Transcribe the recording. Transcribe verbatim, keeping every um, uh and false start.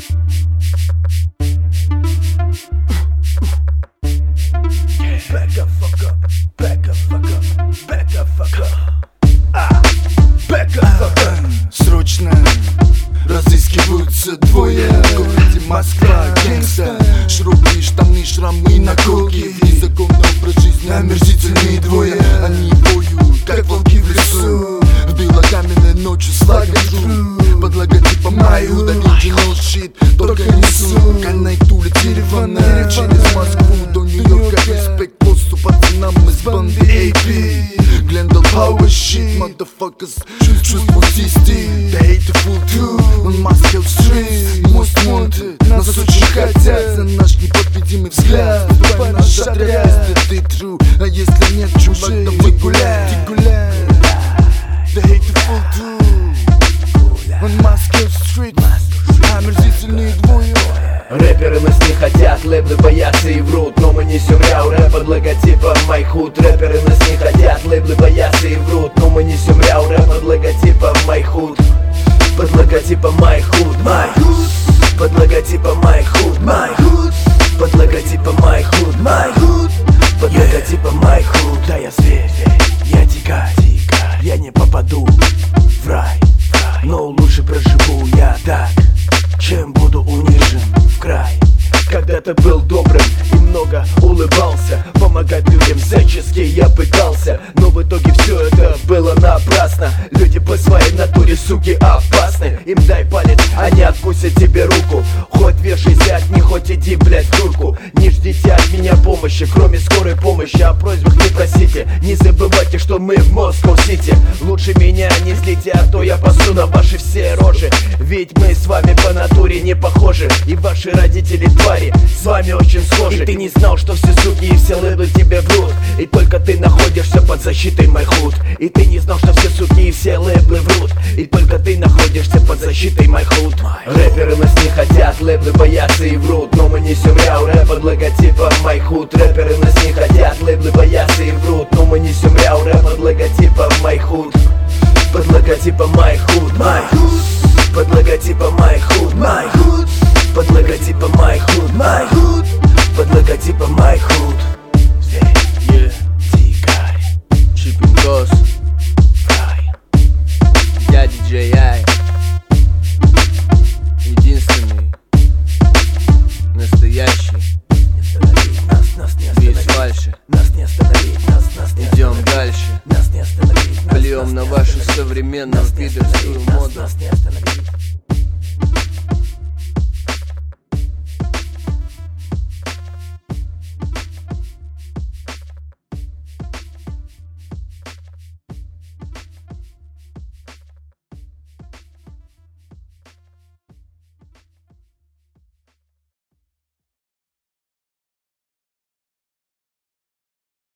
Back up, fuck up, back up, fuck up, back up, fuck up. А, back up, fuck up. Срочно разыскиваются двое. Говорите, Москва, гангста. Широкие штаны, шрамы и наколки. Незаконный образ жизни, омерзительные двое. Они воют, как волки в лесу. В белокаменной ночью с лагом под логотипом «Май» удалите no shit, только не сука. Найду улицы Еревана, через Москву до Нью-Йорка. Респект посту пацанам из банды эй пи. Glendale power shit, motherfuckers. Чувствуйте стиль, the hateful two on Moscow street. Most wanted, нас очень хотят за наш непобедимый взгляд. Ступай в наш отряд, если ты true, а если нет, чувак, давай гуляй. The hateful two on Moscow street. Омерзительные двое. Рэперы нас не хотят, лейблы боятся и врут, но мы несем ряу рэп под логотипом My Hood. Рэперы нас не хотят, лейблы боятся и врут, но мы несем ряу рэп под логотипом My Hood. Под логотипом My Hood, My Hood. Под логотипом My Hood, My Hood. Под логотипом My Hood, My Hood. Под логотипом My Hood. Да, я зверь, я дикарь, я не попаду в рай, но лучше проживу я так, чем буду унижен в край. Когда-то был добрым и много улыбался, помогать людям всячески я пытался, но в итоге все это было напрасно. Люди по своей натуре, суки, опасны. Им дай палец, они откусят тебе руку. Хоть вешайся от них, хоть иди, блядь, в дурку. Не ждите от меня помощи, кроме скорой помощи. О просьбах не просите, не забывайте, что мы в Москва-Сити. Лучше меня не злите, а то я посу на ваши все рожи. Ведь мы с вами по натуре не похожи, и ваши родители твари с вами очень схожи. И ты не знал, что все суки и все лейблы тебе врут, и только ты находишься под защитой My Hood. И ты не знал, что все суки и все лейблы врут, и только ты находишься под защитой My Hood. Рэперы нас не хотят, лейблы боятся и врут, но мы несем ряу рэп под логотипом My Hood. Рэперы нас не хотят, лейблы боятся и врут, но мы несем ряу рэп под логотипом My Hood. Под логотипом My Hood, My Hood.